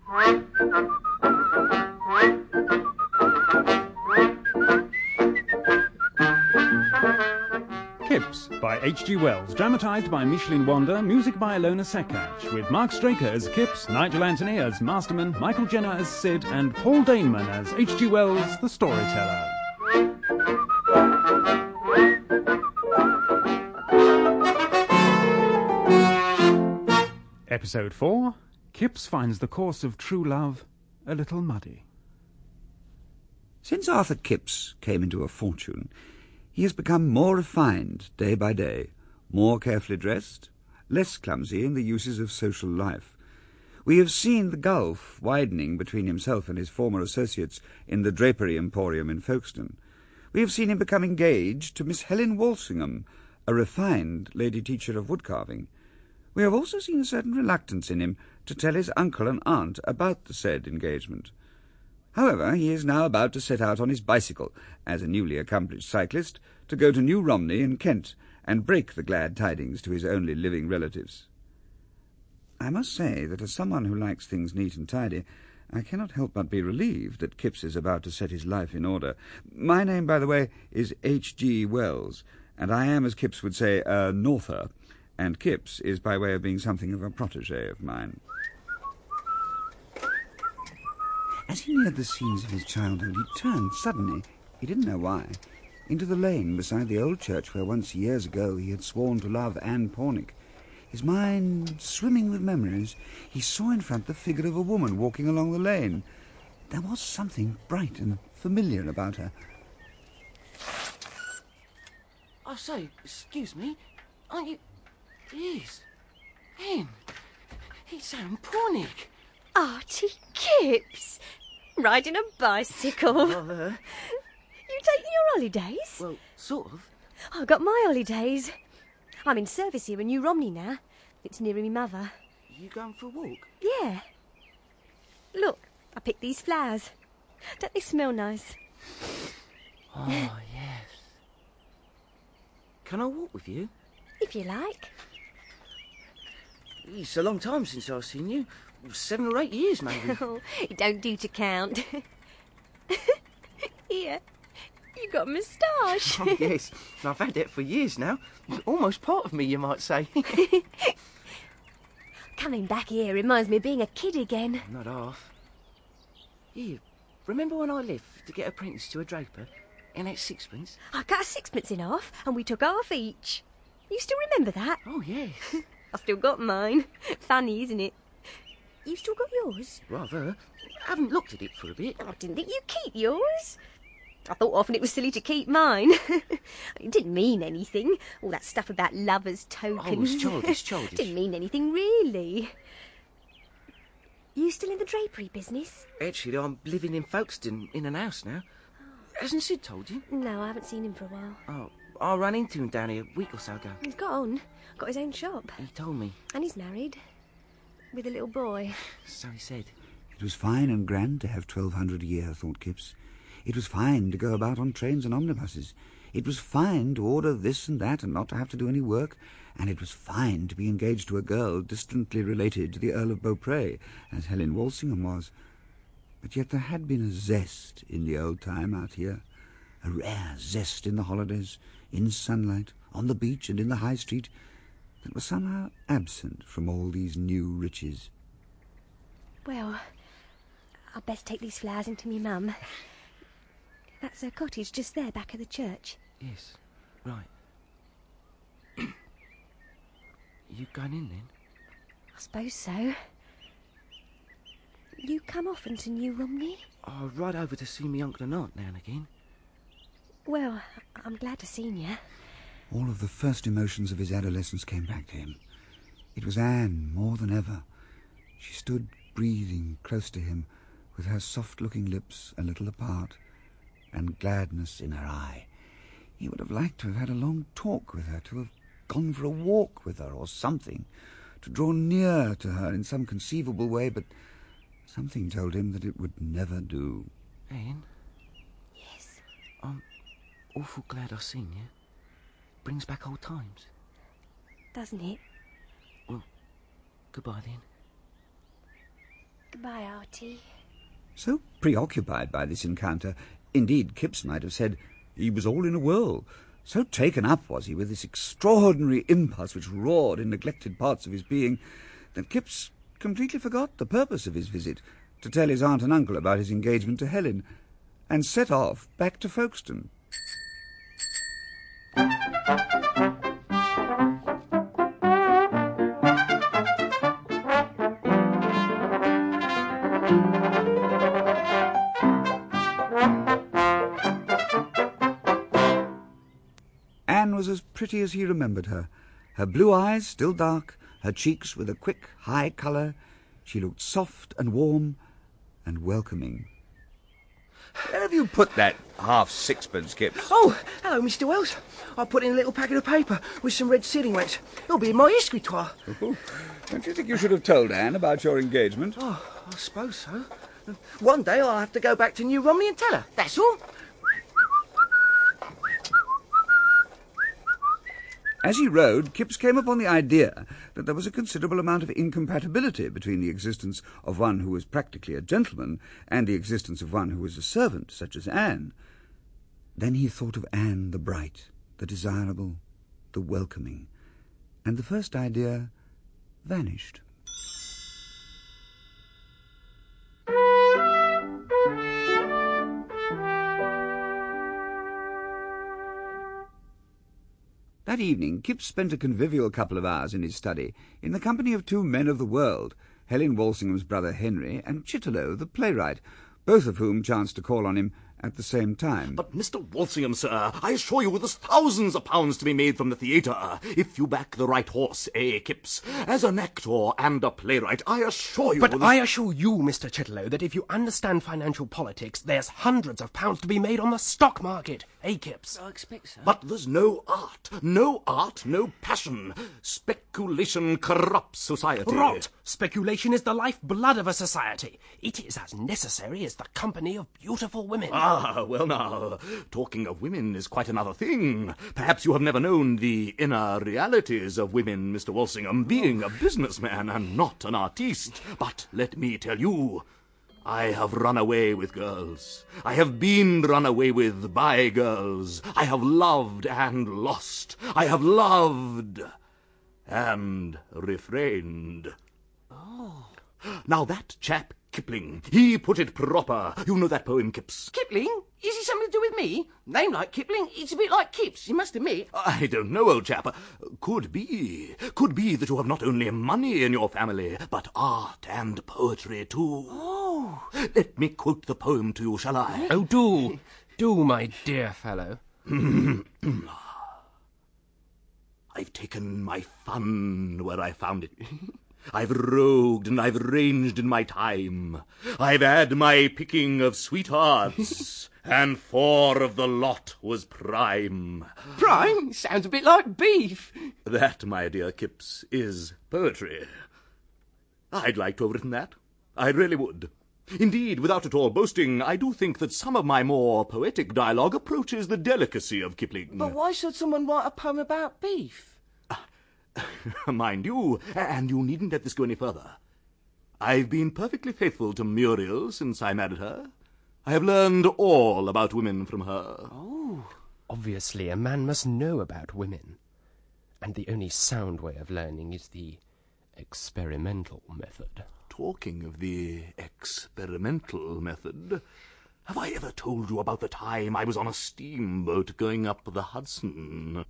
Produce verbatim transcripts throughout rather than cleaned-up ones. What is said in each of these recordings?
Kips by H G Wells, dramatised by Micheline Wander, music by Ilona Sekach, with Mark Straker as Kips, Nigel Anthony as Masterman, Michael Jenner as Sid, and Paul Daneman as H G Wells, the storyteller. Episode four, Kips finds the course of true love a little muddy. Since Arthur Kips came into a fortune, he has become more refined day by day, more carefully dressed, less clumsy in the uses of social life. We have seen the gulf widening between himself and his former associates in the drapery emporium in Folkestone. We have seen him become engaged to Miss Helen Walsingham, a refined lady teacher of woodcarving. We have also seen a certain reluctance in him to tell his uncle and aunt about the said engagement. However, he is now about to set out on his bicycle, as a newly accomplished cyclist, to go to New Romney in Kent and break the glad tidings to his only living relatives. I must say that as someone who likes things neat and tidy, I cannot help but be relieved that Kips is about to set his life in order. My name, by the way, is H G Wells, and I am, as Kips would say, a Norther, and Kips is by way of being something of a protégé of mine. As he neared the scenes of his childhood, he turned suddenly, he didn't know why, into the lane beside the old church where once years ago he had sworn to love Anne Pornick. His mind swimming with memories, he saw in front the figure of a woman walking along the lane. There was something bright and familiar about her. I say, excuse me, aren't you... Yes. Anne, it's Anne Pornick. Archie Kips, riding a bicycle. Well, uh... You taking your holidays? Well, sort of. I got my holidays. I'm in service here in New Romney now. It's near me mother. You going for a walk? Yeah. Look, I picked these flowers. Don't they smell nice? Oh, yes. Can I walk with you? If you like. It's a long time since I've seen you. Seven or eight years, maybe. Oh, it don't do to count. Here, you got a moustache. Oh, yes. I've had that for years now. It's almost part of me, you might say. Coming back here reminds me of being a kid again. Not half. Here, remember when I left to get apprenticed to a draper? And that sixpence? I cut a sixpence in half and we took half each. You still remember that? Oh, yes. I still got mine. Funny, isn't it? You still got yours? Rather. I haven't looked at it for a bit. I didn't think you'd keep yours. I thought often it was silly to keep mine. It didn't mean anything. All that stuff about lovers' tokens. Oh, it was childish, childish. Didn't mean anything, really. You still in the drapery business? Actually, I'm living in Folkestone in an house now. Hasn't Sid told you? No, I haven't seen him for a while. Oh, I ran into him down here a week or so ago. He's got on. Got his own shop. He told me. And he's married. With a little boy. So he said. It was fine and grand to have twelve hundred a year, thought Kips. It was fine to go about on trains and omnibuses. It was fine to order this and that and not to have to do any work. And it was fine to be engaged to a girl distantly related to the Earl of Beaupre, as Helen Walsingham was. But yet there had been a zest in the old time out here. A rare zest in the holidays, in sunlight, on the beach and in the high street, that was somehow absent from all these new riches. Well, I'd best take these flowers into me mum. That's her cottage just there, back of the church. Yes, right. You going in then? I suppose so. You come often to New Romney? I ride over to see me uncle and aunt now and again. Well, I'm glad to see you. All of the first emotions of his adolescence came back to him. It was Anne more than ever. She stood breathing close to him, with her soft-looking lips a little apart, and gladness in her eye. He would have liked to have had a long talk with her, to have gone for a walk with her or something, to draw near to her in some conceivable way, but something told him that it would never do. Anne? Yes? I'm awful glad I've seen you. Brings back old times. Doesn't it? Well, goodbye then. Goodbye, Artie. So preoccupied by this encounter, indeed Kipps might have said he was all in a whirl. So taken up was he with this extraordinary impulse which roared in neglected parts of his being, that Kipps completely forgot the purpose of his visit, to tell his aunt and uncle about his engagement to Helen, and set off back to Folkestone. Anne was as pretty as he remembered her. Her blue eyes still dark, her cheeks with a quick, high colour. She looked soft and warm and welcoming. Where have you put that half sixpence, Kipps? Oh, hello, Mister Wells. I put in a little packet of paper with some red sealing wax. It'll be in my escritoire. Oh, don't you think you should have told Anne about your engagement? Oh, I suppose so. One day I'll have to go back to New Romney and tell her, that's all. As he rode, Kipps came upon the idea that there was a considerable amount of incompatibility between the existence of one who was practically a gentleman and the existence of one who was a servant, such as Anne. Then he thought of Anne the bright, the desirable, the welcoming, and the first idea vanished. That evening, Kipps spent a convivial couple of hours in his study in the company of two men of the world, Helen Walsingham's brother Henry and Chitterlow, the playwright, both of whom chanced to call on him at the same time. But, Mister Walsingham, sir, I assure you there's thousands of pounds to be made from the theatre, if you back the right horse, eh, Kipps? As an actor and a playwright, I assure you... But that... I assure you, Mister Chitterlow, that if you understand financial politics, there's hundreds of pounds to be made on the stock market, eh, Kipps? I expect so. But there's no art. No art, no passion. Speculation corrupts society. Rot! Speculation is the lifeblood of a society. It is as necessary as the company of beautiful women. Ah, well now, talking of women is quite another thing. Perhaps you have never known the inner realities of women, Mister Walsingham, being a businessman and not an artiste. But let me tell you, I have run away with girls. I have been run away with by girls. I have loved and lost. I have loved and refrained. Oh. Now that chap Kipling, he put it proper. You know that poem, Kipps? Kipling? Is he something to do with me? Name like Kipling, it's a bit like Kipps, you must admit. I don't know, old chap. Could be. Could be that you have not only money in your family, but art and poetry too. Oh. Let me quote the poem to you, shall I? Oh, do. Do, my dear fellow. I've taken my fun where I found it. I've rogued and I've ranged in my time. I've had my picking of sweethearts, and four of the lot was prime. Prime? Sounds a bit like beef. That, my dear Kipps, is poetry. I'd like to have written that. I really would. Indeed, without at all boasting, I do think that some of my more poetic dialogue approaches the delicacy of Kipling. But why should someone write a poem about beef? Mind you, and you needn't let this go any further. I've been perfectly faithful to Muriel since I married her. I have learned all about women from her. Oh. Obviously, a man must know about women. And the only sound way of learning is the experimental method. Talking of the experimental method, have I ever told you about the time I was on a steamboat going up the Hudson?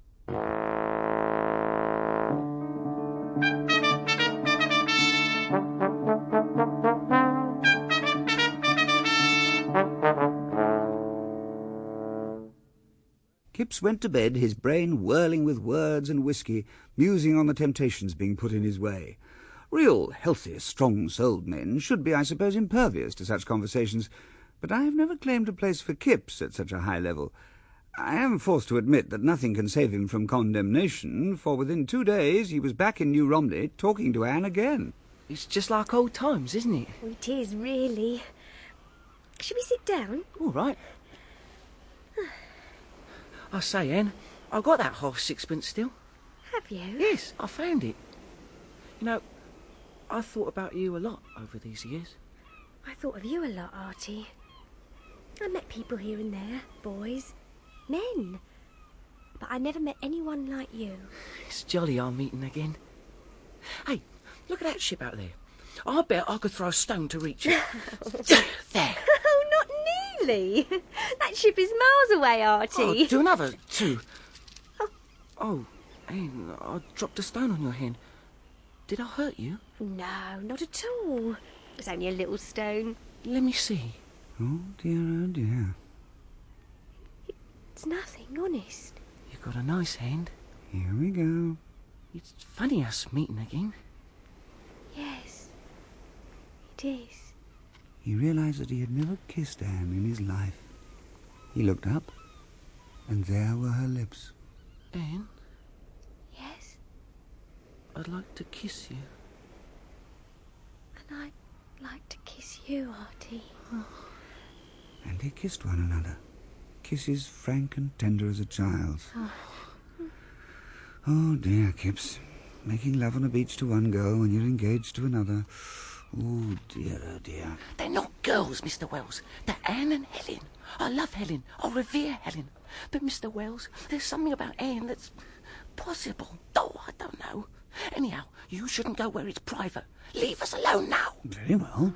Kipps went to bed, his brain whirling with words and whisky, musing on the temptations being put in his way. Real, healthy, strong-souled men should be, I suppose, impervious to such conversations, but I have never claimed a place for Kipps at such a high level. I am forced to admit that nothing can save him from condemnation, for within two days he was back in New Romney talking to Anne again. It's just like old times, isn't it? Oh, it is, really. Shall we sit down? All right. I say, Anne, I've got that half sixpence still. Have you? Yes, I found it. You know, I thought about you a lot over these years. I thought of you a lot, Artie. I met people here and there, boys, men. But I never met anyone like you. It's jolly our meeting again. Hey, look at that ship out there. I bet I could throw a stone to reach it. There. Oh, not nearly. That ship is miles away, Artie. Oh, do another two. Oh, oh, Anne, I dropped a stone on your hand. Did I hurt you? No, not at all. It was only a little stone. Let me see. Oh, dear, oh, dear. It's nothing, honest. You've got a nice hand. Here we go. It's funny us meeting again. Yes, it is. He realised that he had never kissed Anne in his life. He looked up, and there were her lips. Anne, Yes, I'd like to kiss you. and I'd like to kiss you, Artie. And they kissed one another. Kisses frank and tender as a child's. Oh. Oh, dear, Kipps. Making love on a beach to one girl when you're engaged to another. Oh, dear, oh, dear. They're not girls, Mister Wells. They're Anne and Helen. I love Helen. I revere Helen. But, Mister Wells, there's something about Anne that's possible. Oh, I don't know. Anyhow, you shouldn't go where it's private. Leave us alone now. Very well.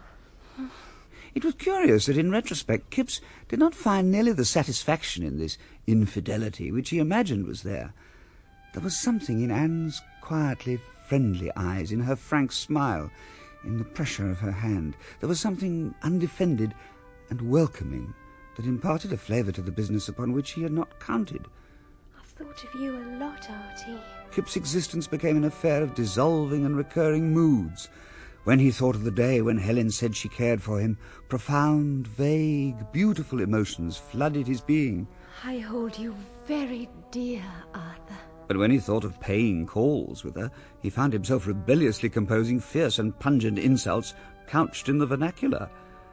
It was curious that in retrospect Kipps did not find nearly the satisfaction in this infidelity which he imagined was there. There was something in Anne's quietly friendly eyes, in her frank smile, in the pressure of her hand. There was something undefended and welcoming that imparted a flavour to the business upon which he had not counted. I've thought of you a lot, Artie. Kip's existence became an affair of dissolving and recurring moods. When he thought of the day when Helen said she cared for him, profound, vague, beautiful emotions flooded his being. I hold you very dear, Arthur. But when he thought of paying calls with her, he found himself rebelliously composing fierce and pungent insults couched in the vernacular.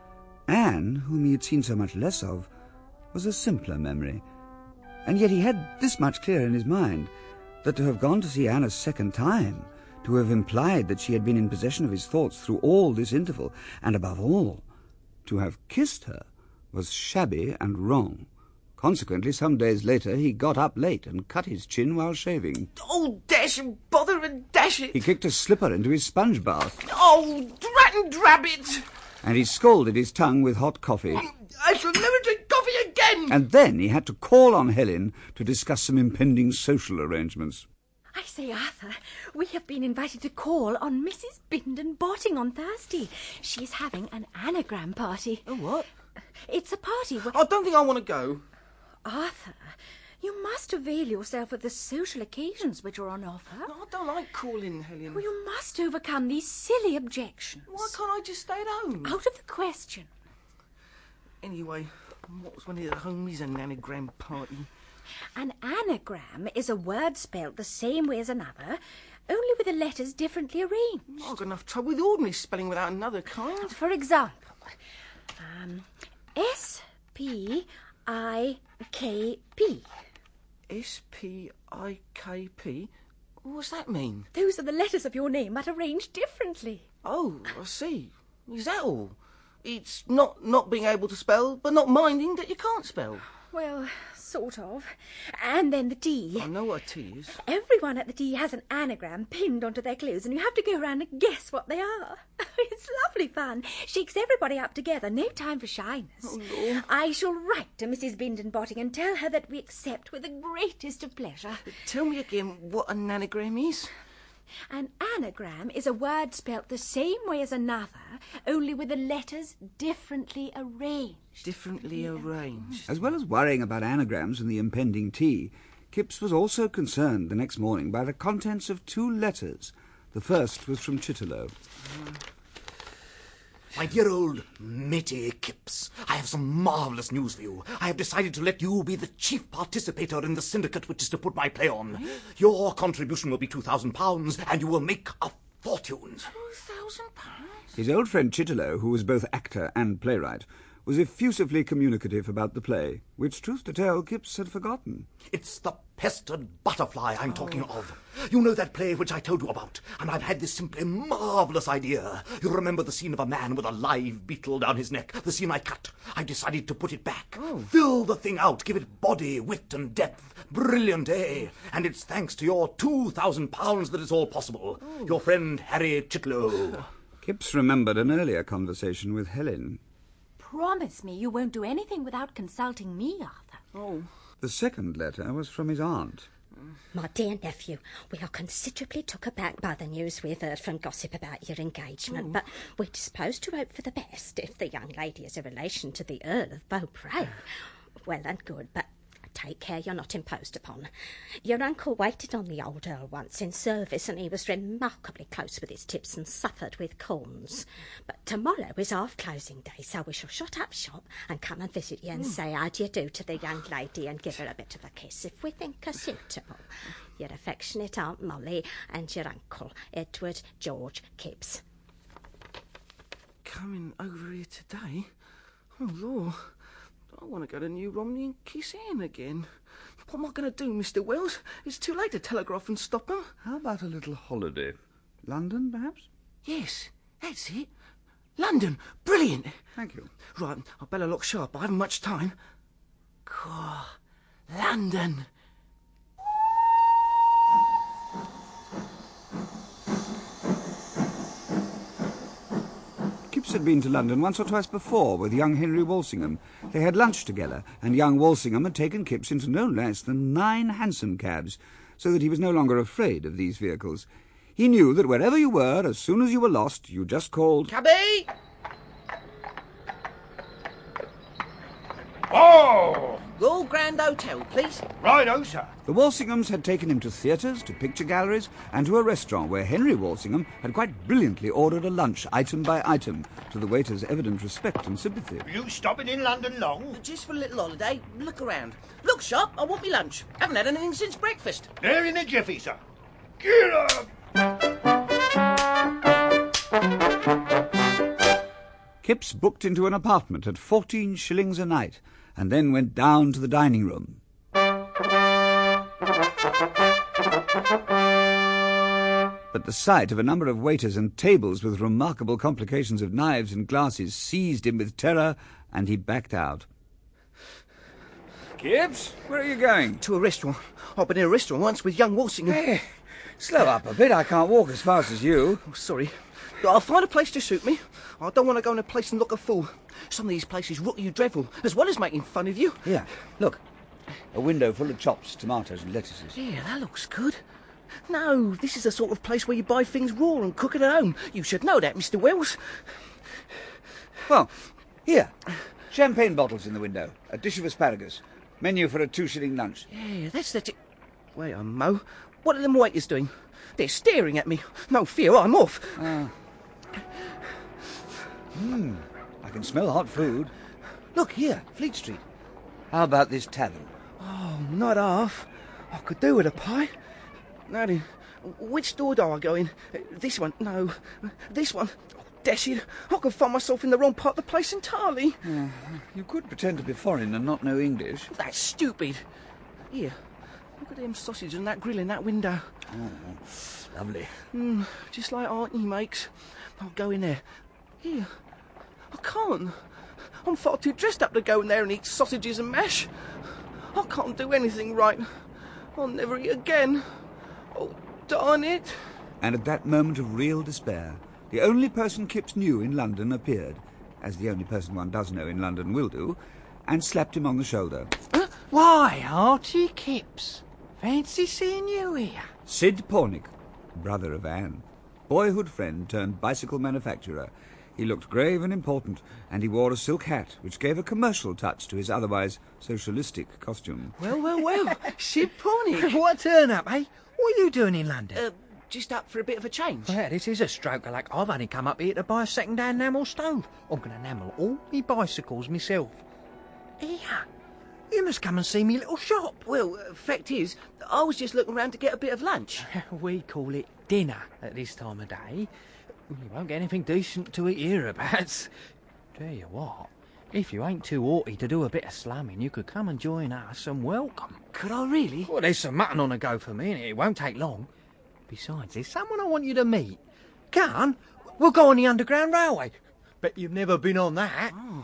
Anne, whom he had seen so much less of, was a simpler memory. And yet he had this much clear in his mind, that to have gone to see Anne a second time, to have implied that she had been in possession of his thoughts through all this interval, and above all, to have kissed her, was shabby and wrong. Consequently, some days later, he got up late and cut his chin while shaving. Oh, dash and bother and dash it. He kicked a slipper into his sponge bath. Oh, drat and drab it. And he scalded his tongue with hot coffee. I shall never drink coffee again. And then he had to call on Helen to discuss some impending social arrangements. I say, Arthur, we have been invited to call on Missus Bindon Botting on Thursday. She is having an anagram party. A what? It's a party where... I don't think I want to go. Arthur, you must avail yourself of the social occasions which are on offer. No, I don't like calling, Helen. Well, you must overcome these silly objections. Why can't I just stay at home? Out of the question. Anyway, what's one of the homies an anagram party? An anagram is a word spelt the same way as another, only with the letters differently arranged. I've got enough trouble with ordinary spelling without another kind. For example, um, S P I K P. S P I K P? What's that mean? Those are the letters of your name, but arranged differently. Oh, I see. Is that all? It's not not being able to spell, but not minding that you can't spell. Well, sort of. And then the D. I know what a T is. Everyone at the D has an anagram pinned onto their clothes, and you have to go around and guess what they are. It's lovely fun. Shakes everybody up together. No time for shyness. Oh, Lord. I shall write to Missus Bindon Botting and tell her that we accept with the greatest of pleasure. Tell me again what an anagram is. An anagram is a word spelt the same way as another, only with the letters differently arranged. Differently arranged. As well as worrying about anagrams and the impending tea, Kipps was also concerned the next morning by the contents of two letters. The first was from Chitterlow. My dear old matey Kipps, I have some marvellous news for you. I have decided to let you be the chief participator in the syndicate which is to put my play on. Your contribution will be two thousand pounds, and you will make a fortune. Two thousand pounds? His old friend Chitterlow, who was both actor and playwright, was effusively communicative about the play, which, truth to tell, Kipps had forgotten. It's The Pestered Butterfly I'm talking of. You know that play which I told you about, and I've had this simply marvellous idea. You remember the scene of a man with a live beetle down his neck, the scene I cut. I've decided to put it back. Oh. Fill the thing out, give it body, wit and depth. Brilliant, eh? And it's thanks to your two thousand pounds that it's all possible. Oh. Your friend Harry Chitlow. Kipps remembered an earlier conversation with Helen. Promise me you won't do anything without consulting me, Arthur. Oh. The second letter was from his aunt. My dear nephew, we are considerably took aback by the news we've heard from gossip about your engagement, oh. but we're disposed to hope for the best if the young lady is a relation to the Earl of Beaupre. Well and good, but take care you're not imposed upon. Your uncle waited on the old Earl once in service, and he was remarkably close with his tips and suffered with corns. But tomorrow is half-closing day, so we shall shut up shop and come and visit you and mm. say how do you do to the young lady and give her a bit of a kiss if we think her suitable. Your affectionate Aunt Molly and your uncle, Edward George Kipps. Coming over here today? Oh, Lord. I want to go to New Romney and kiss Anne again. What am I going to do, Mister Wells? It's too late to telegraph and stop them. How about a little holiday? London, perhaps? Yes, that's it. London. Brilliant. Thank you. Right, I better look sharp. I haven't much time. God, London. Kipps had been to London once or twice before with young Henry Walsingham. They had lunched together, and young Walsingham had taken Kipps into no less than nine hansom cabs, so that he was no longer afraid of these vehicles. He knew that wherever you were, as soon as you were lost, you just called... Cabby! Oh! Royal Grand Hotel, please. Righto, sir. The Walsinghams had taken him to theatres, to picture galleries, and to a restaurant where Henry Walsingham had quite brilliantly ordered a lunch, item by item, to the waiter's evident respect and sympathy. You stopping in London long? Just for a little holiday. Look around. Look sharp, I want me lunch. Haven't had anything since breakfast. There in a jiffy, sir. Get up! Kipps booked into an apartment at fourteen shillings a night, and then went down to the dining room. But the sight of a number of waiters and tables with remarkable complications of knives and glasses seized him with terror, and he backed out. Kipps, where are you going? To a restaurant. I've been in a restaurant once with young Walsingham. Hey, slow up a bit. I can't walk as fast as you. Oh, sorry. I'll find a place to suit me. I don't want to go in a place and look a fool. Some of these places rook you dreadful, as well as making fun of you. Here, look. A window full of chops, tomatoes and lettuces. Yeah, that looks good. No, this is the sort of place where you buy things raw and cook it at home. You should know that, Mister Wells. Well, here. Champagne bottles in the window. A dish of asparagus. Menu for a two-shilling lunch. Yeah, that's the... T- Wait a mo. What are them waiters doing? They're staring at me. No fear, I'm off. Ah. Hmm. I can smell hot food. Look here, Fleet Street. How about this tavern? Oh, not half. I could do with a pie. Now then, which door do I go in? This one? No. This one? Oh, dash it. I could find myself in the wrong part of the place entirely. Uh, you could pretend to be foreign and not know English. That's stupid. Here, look at them sausages and that grill in that window. Oh, lovely. Mm, just like Auntie makes. I'll go in there. Here. I can't. I'm far too dressed up to go in there and eat sausages and mash. I can't do anything right. I'll never eat again. Oh, darn it. And at that moment of real despair, the only person Kipps knew in London appeared, as the only person one does know in London will do, and slapped him on the shoulder. Uh, why, Archie Kipps. Fancy seeing you here. Sid Pornick, brother of Anne, boyhood friend turned bicycle manufacturer. He looked grave and important, and he wore a silk hat, which gave a commercial touch to his otherwise socialistic costume. Well, well, well, Sid Pornick. What turn up, eh? What are you doing in London? Uh, just up for a bit of a change. Well, this is a stroke of luck. I've only come up here to buy a second-hand enamel stove. I'm going to enamel all me bicycles myself. Here, you must come and see me little shop. Well, uh, fact is, I was just looking round to get a bit of lunch. We call it dinner at this time of day. You won't get anything decent to eat hereabouts. Tell you what, If you ain't too haughty to do a bit of slumming, you could come and join us and welcome. Could I really? Well, there's some mutton on the go for me, and it won't take long. Besides, there's someone I want you to meet. Come on, we'll go on the Underground Railway. Bet you've never been on that. Oh.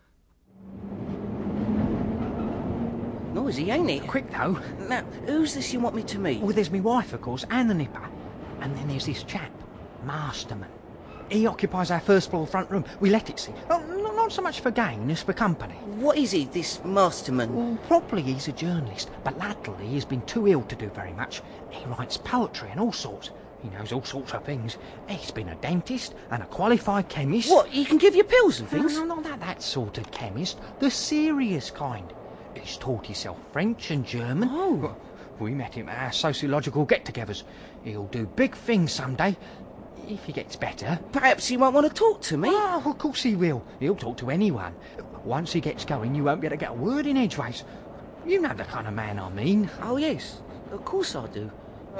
Noisy, ain't it? Quick, though. Now, who's this you want me to meet? Well, there's me wife, of course, and the nipper. And then there's this chap, Masterman. He occupies our first floor front room. We let it, see. Not, not so much for gain as for company. What is he, this Masterman? Well, properly he's a journalist, but latterly he's been too ill to do very much. He writes poetry and all sorts. He knows all sorts of things. He's been a dentist and a qualified chemist. What, he can give you pills and things? No, no, not that, that sort of chemist. The serious kind. He's taught himself French and German. Oh. We met him at our sociological get-togethers. He'll do big things someday. If he gets better. Perhaps he won't want to talk to me. Oh, of course he will. He'll talk to anyone. Once he gets going, you won't be able to get a word in edgeways. You know the kind of man I mean. Oh, yes. Of course I do.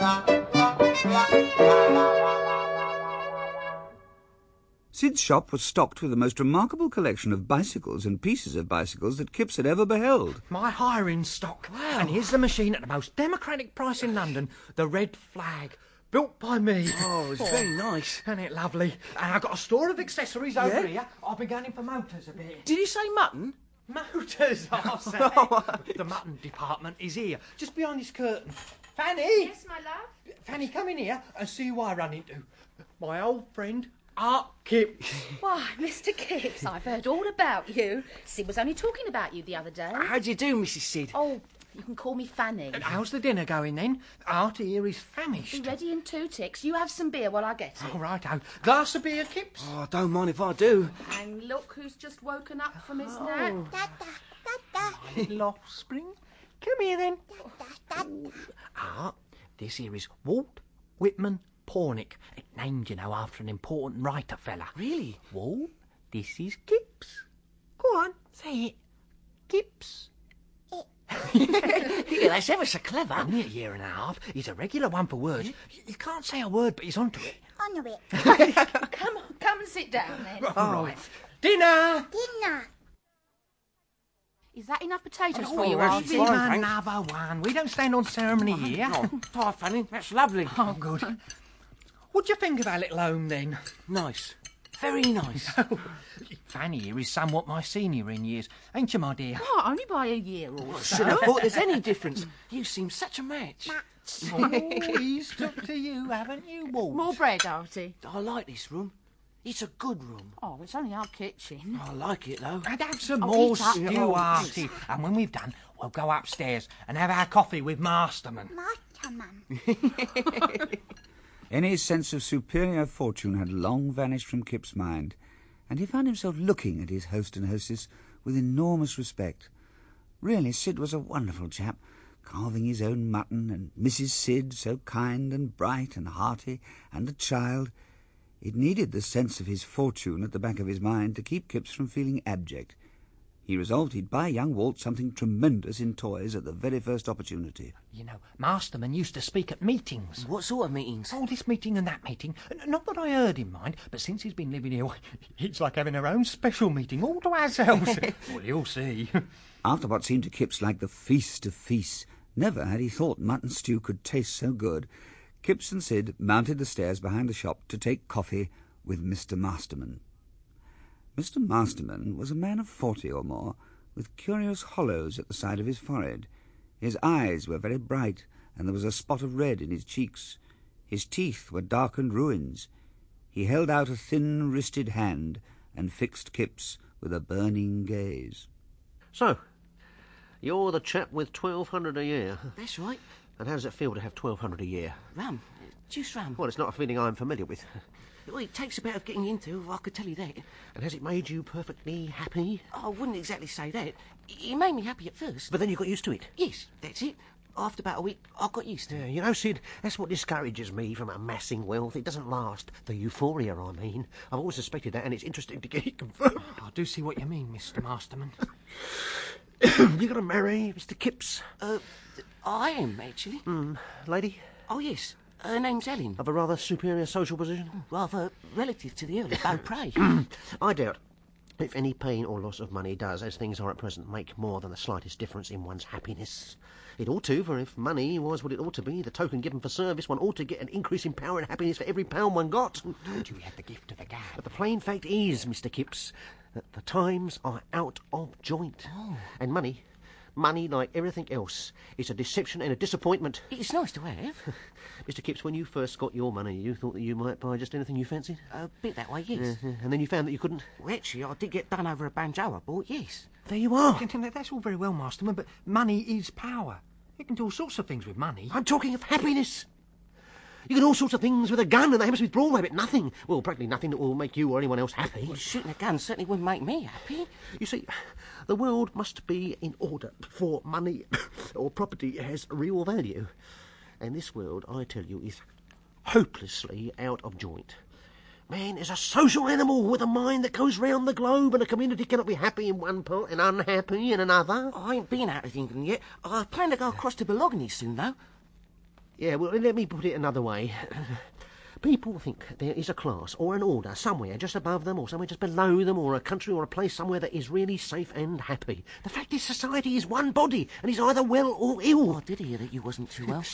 Sid's shop was stocked with the most remarkable collection of bicycles and pieces of bicycles that Kipps had ever beheld. My hiring stock. Wow. And here's the machine at the most democratic price in London, the Red Flag. Built by me. Oh, it's very nice. Isn't it lovely? And I've got a store of accessories over Yeah? here. I've been going in for motors a bit. Did you say mutton? Motors, I say. The mutton department is here, just behind this curtain. Fanny! Yes, my love? Fanny, come in here and see who I run into. My old friend, Art Kipps. Why, Mister Kipps, I've heard all about you. Sid was only talking about you the other day. How do you do, Missus Sid? Oh, you can call me Fanny. How's the dinner going then? Art here is famished. Be ready in two ticks. You have some beer while I get it. All right, oh. Glass of beer, Kipps? Oh, don't mind if I do. And look who's just woken up from his nap. Little offspring. Come here then. Art, this here is Walt Whitman Pornick. Named, you know, after an important writer fella. Really? Walt, this is Kipps. Go on, say it. Kipps. Yeah, that's ever so clever. Only a year and a half. He's a regular one for words. You, you can't say a word, but he's onto it. On it. Come on, come and sit down then. All right. Dinner! Dinner. Is that enough potatoes Oh, for you, well, Archie? give another one. We don't stand on ceremony here. Oh, oh, Fanny, that's lovely. Oh, good. What do you think of our little home, then? Nice. Very nice. Fanny here is somewhat my senior in years, ain't you, my dear? Oh, only by a year or I so. shouldn't have thought there's any difference. You seem such a match. Oh, he's took to you, haven't you, Walt? More bread, Archie. I like this room. It's a good room. Oh, it's only our kitchen. I like it, though. And have some Oh, more eat up. stew, Oh, Archie. And when we've done, we'll go upstairs and have our coffee with Masterman. Masterman. Any sense of superior fortune had long vanished from Kip's mind, and he found himself looking at his host and hostess with enormous respect. Really, Sid was a wonderful chap, carving his own mutton, and Missus Sid, so kind and bright and hearty, and a child. It needed the sense of his fortune at the back of his mind to keep Kipps from feeling abject. He resolved he'd buy young Walt something tremendous in toys at the very first opportunity. You know, Masterman used to speak at meetings. What sort of meetings? Oh, this meeting and that meeting. N- Not that I heard him mind, but since he's been living here, it's like having our own special meeting all to ourselves. Well, you'll see. After what seemed to Kipps like the feast of feasts, never had he thought mutton stew could taste so good. Kipps and Sid mounted the stairs behind the shop to take coffee with Mister Masterman. Mister Masterman was a man of forty or more, with curious hollows at the side of his forehead. His eyes were very bright, and there was a spot of red in his cheeks. His teeth were darkened ruins. He held out a thin-wristed hand and fixed Kipps with a burning gaze. So, you're the chap with twelve hundred a year. That's right. And how does it feel to have twelve hundred a year? Rum. Juice rum. Well, it's not a feeling I'm familiar with. Well, it takes a bit of getting into, I could tell you that. And has it made you perfectly happy? I wouldn't exactly say that. It made me happy at first. But then you got used to it? Yes, that's it. After about a week, I got used to it. Yeah, you know, Sid, that's what discourages me from amassing wealth. It doesn't last. The euphoria, I mean. I've always suspected that, and it's interesting to get it confirmed. I do see what you mean, Mister Masterman. You gonna marry Mister Kipps? Uh, I am, actually. Hmm. Lady? Oh, yes. Her name's Helen. Of a rather superior social position? Rather relative to the Earl of Beaupre. I doubt. If any pain or loss of money does, as things are at present, make more than the slightest difference in one's happiness, it ought to, for if money was what it ought to be, the token given for service, one ought to get an increase in power and happiness for every pound one got. I told you we had the gift of the gab. But the plain fact is, Mister Kipps, that the times are out of joint. Oh. And money, money, like everything else, is a deception and a disappointment. It's nice to have. Mister Kipps, when you first got your money, you thought that you might buy just anything you fancied? A bit that way, yes. Uh, and then you found that you couldn't? Well, actually, I did get done over a banjo I bought, yes. There you are. That's all very well, Masterman, but money is power. You can do all sorts of things with money. I'm talking of happiness. You can do all sorts of things with a gun, and they happens with Broadway, but nothing, well, practically nothing that will make you or anyone else happy. Well, shooting a gun certainly wouldn't make me happy. You see, the world must be in order before money or property has real value. And this world, I tell you, is hopelessly out of joint. Man is a social animal with a mind that goes round the globe, and a community cannot be happy in one part and unhappy in another. I ain't been out of England yet. I plan to go across to Bologna soon, though. Yeah, well, let me put it another way. People think there is a class or an order somewhere just above them or somewhere just below them, or a country or a place somewhere that is really safe and happy. The fact is, society is one body and is either well or ill. Oh, I did hear that you wasn't too well.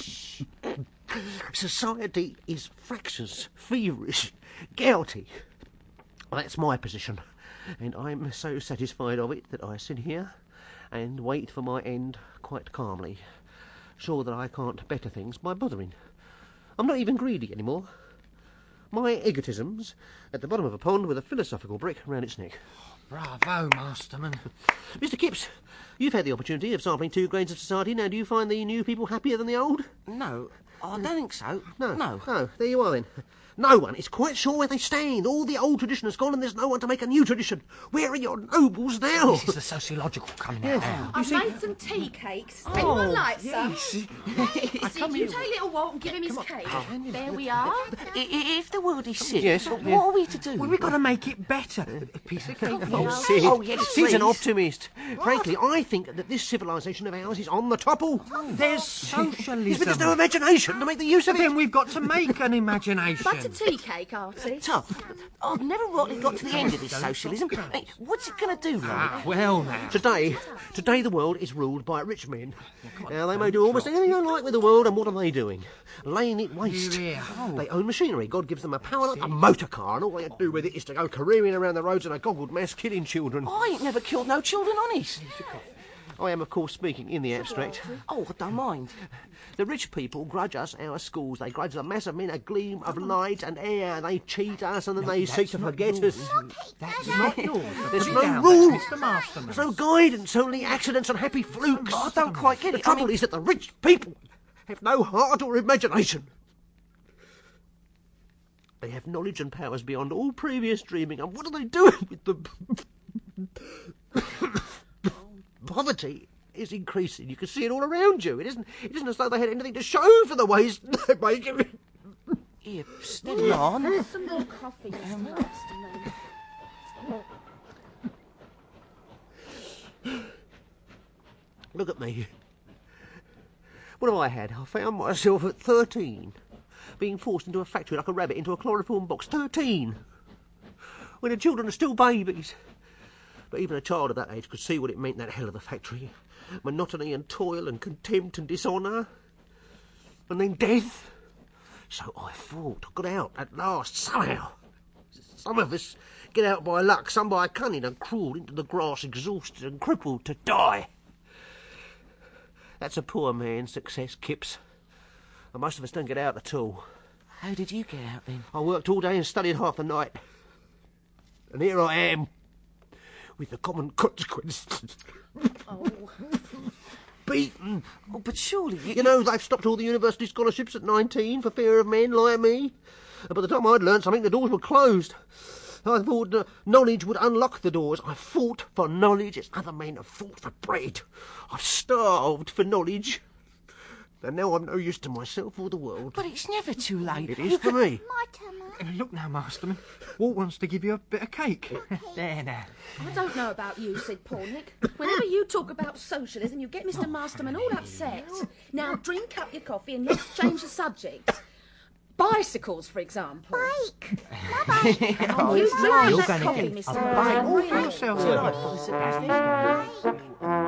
Society is fractious, feverish, gouty. Well, that's my position, and I'm so satisfied of it that I sit here and wait for my end quite calmly, sure that I can't better things by bothering. I'm not even greedy anymore. My egotism's at the bottom of a pond with a philosophical brick round its neck. Bravo, Masterman. Mister Kipps, you've had the opportunity of sampling two grades of society. Now, do you find the new people happier than the old? No, I don't think so. No. No. No, there you are then. No one is quite sure where they stand. All the old tradition has gone and there's no one to make a new tradition. Where are your nobles now? This is the sociological coming out now. I've see- made some tea cakes. Oh, Anyone like yes. some? See, you take little Walt and give him his cake. There we are. I- i- If the world is sick, Yes, what yeah. are we to do? Well, we've got to make it better. A piece of cake. Oh, Yeah. Sid. Oh, yes, Sid's an please. optimist. Frankly, I think that this civilisation of ours is on the topple. There's socialism. Yes, but there's no imagination to make the use of it. Then we've got to make an imagination. But a tea cake, Artie. Tom, I've never rightly got to the end of this socialism. Hey, what's it going to do, like? Ah, well now. Today, today the world is ruled by rich men. Now, they may do almost anything they like with the world, and what are they doing? Laying it waste. Here, here. Oh. They own machinery. God gives them a power, a motor car, and all they have to do with it is to go careering around the roads in a goggled mass, killing children. I ain't never killed no children, honest. I am, of course, speaking in the abstract. Oh, I don't mind. The rich people grudge us our schools. They grudge the mass of men a gleam of light and air. They cheat us and then they seek to forget us. That's not yours. There's Put it no down, rule. that's Mister Masterman. There's no guidance, only accidents and happy flukes. I don't quite get The it. trouble I mean, is that the rich people have no heart or imagination. They have knowledge and powers beyond all previous dreaming, and what are they doing with them? Poverty is increasing. You can see it all around you. It isn't. It isn't as though they had anything to show for the ways they make it. here, steady on. Some more coffee, Mister Masterman. Look at me. What have I had? I found myself at thirteen, being forced into a factory like a rabbit into a chloroform box. Thirteen, when the children are still babies. But even a child of that age could see what it meant, that hell of a factory. Monotony and toil and contempt and dishonour. And then death. So I fought, got out at last, somehow. Some of us get out by luck, some by cunning, and crawled into the grass exhausted and crippled to die. That's a poor man's success, Kipps. And most of us don't get out at all. How did you get out then? I worked all day and studied half the night. And here I am, with the common consequences. Oh. Beaten. Oh, but surely you... You know, they've stopped all the university scholarships at nineteen for fear of men like me. And by the time I'd learned something, the doors were closed. I thought uh, knowledge would unlock the doors. I fought for knowledge as other men have fought for bread. I've starved for knowledge. And now I'm no use to myself or the world. But it's never too late. It is for me. Look now, Masterman. Walt wants to give you a bit of cake. There now. I don't know about you, Sid Pornick. Whenever you talk about socialism, you get Mister Masterman all upset. Now, drink up your coffee and let's change the subject. Bicycles, for example. Bike. Oh, you it's do nice. like You're that going to coffee, get Mister a Wells. bite all Really. for yourself. All right, well, sit down.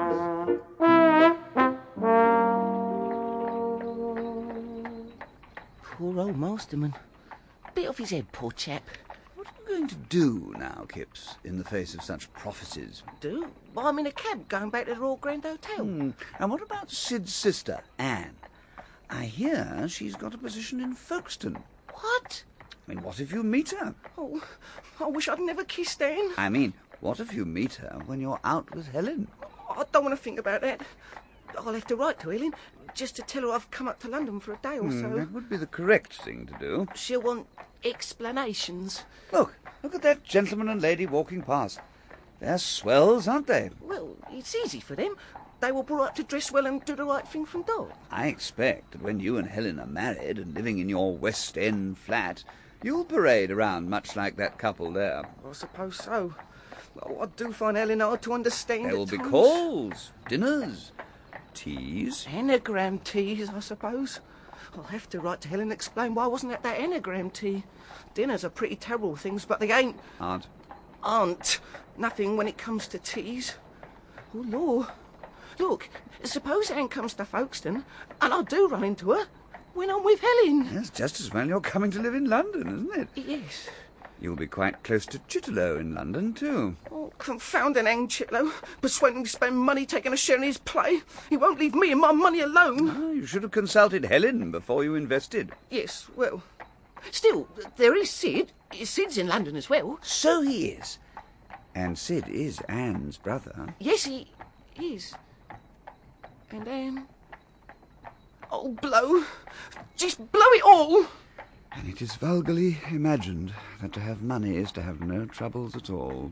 Poor old Masterman. Bit off his head, poor chap. What are you going to do now, Kipps, in the face of such prophecies? Do? Well, I'm in a cab going back to the Royal Grand Hotel. Hmm. And what about Sid's sister, Anne? I hear she's got a position in Folkestone. What? I mean, what if you meet her? Oh, I wish I'd never kissed Anne. I mean, what if you meet her when you're out with Helen? I don't want to think about that. I'll have to write to Helen just to tell her I've come up to London for a day or Hmm, so. that would be the correct thing to do. She'll want explanations. Look, look at that gentleman and lady walking past. They're swells, aren't they? Well, it's easy for them. They were brought up to dress well and do the right thing from dog. I expect that when you and Helen are married and living in your West End flat, you'll parade around much like that couple there. I suppose so. Oh, I do find Helen hard to understand. There at will be times. calls, dinners, teas. Anagram teas, I suppose. I'll have to write to Helen and explain why I wasn't at that anagram tea. Dinners are pretty terrible things, but they ain't... Aren't? Aren't. Nothing when it comes to teas. Oh, Lord. Look, suppose Anne comes to Folkestone, and I do run into her when I'm with Helen. Yes, just as well you're coming to live in London, isn't it? Yes. You'll be quite close to Chitterlow in London, too. Oh, confound an Anne Chitlow. Persuading me to spend money taking a share in his play. He won't leave me and my money alone. Ah, you should have consulted Helen before you invested. Yes, well... Still, there is Sid. Sid's in London as well. So he is. And Sid is Anne's brother. Yes, he is. And Anne... Oh, blow. Just blow it all. And it is vulgarly imagined that to have money is to have no troubles at all.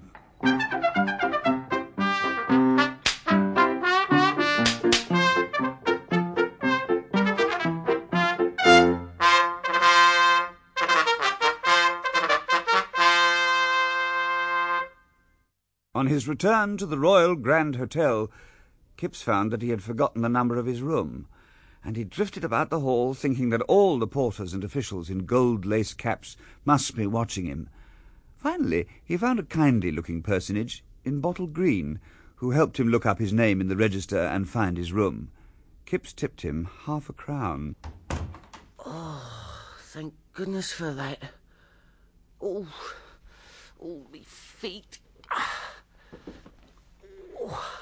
On his return to the Royal Grand Hotel, Kipps found that he had forgotten the number of his room, and he drifted about the hall thinking that all the porters and officials in gold-lace caps must be watching him. Finally, he found a kindly-looking personage in bottle green, who helped him look up his name in the register and find his room. Kipps tipped him half a crown. Oh, thank goodness for that. Oh, oh, me feet. Oh.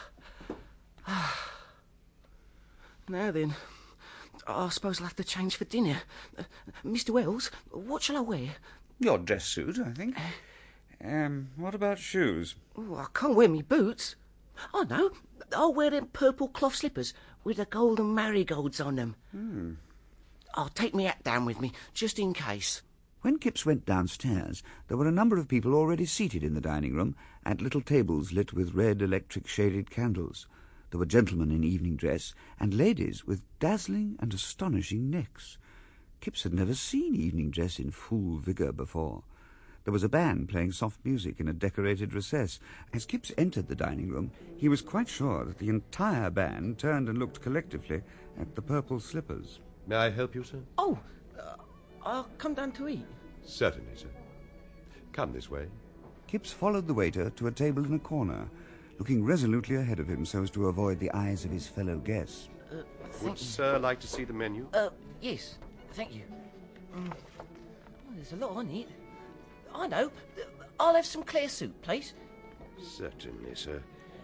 Now then, I suppose I'll have to change for dinner. Uh, Mister Wells, what shall I wear? Your dress suit, I think. Um, what about shoes? Oh, I can't wear me boots. Oh, no, I'll wear them purple cloth slippers with the golden marigolds on them. Hmm. I'll take me hat down with me, just in case. When Kipps went downstairs, there were a number of people already seated in the dining room at little tables lit with red electric-shaded candles. There were gentlemen in evening dress and ladies with dazzling and astonishing necks. Kipps had never seen evening dress in full vigour before. There was a band playing soft music in a decorated recess. As Kipps entered the dining room, he was quite sure that the entire band turned and looked collectively at the purple slippers. May I help you, sir? Oh, uh, I'll come down to eat. Certainly, sir. Come this way. Kipps followed the waiter to a table in a corner, looking resolutely ahead of him so as to avoid the eyes of his fellow guests. Uh, Would you. sir like to see the menu? Uh, yes, thank you. Mm. Oh, there's a lot on it. I know. I'll have some clear soup, please. Certainly, sir.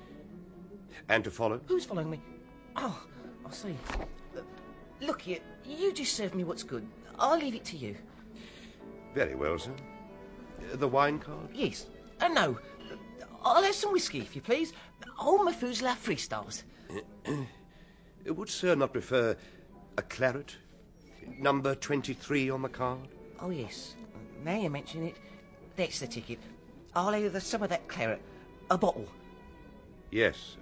And to follow? Who's following me? Oh, I see. Uh, look here, you just serve me what's good. I'll leave it to you. Very well, sir. Uh, the wine card? Yes. Uh, no. I'll have some whiskey, if you please. All my food's La Freestyles. Would sir not prefer a claret? Number twenty-three on the card? Oh, yes. Now you mention it, that's the ticket. I'll have some of that claret. A bottle. Yes, sir.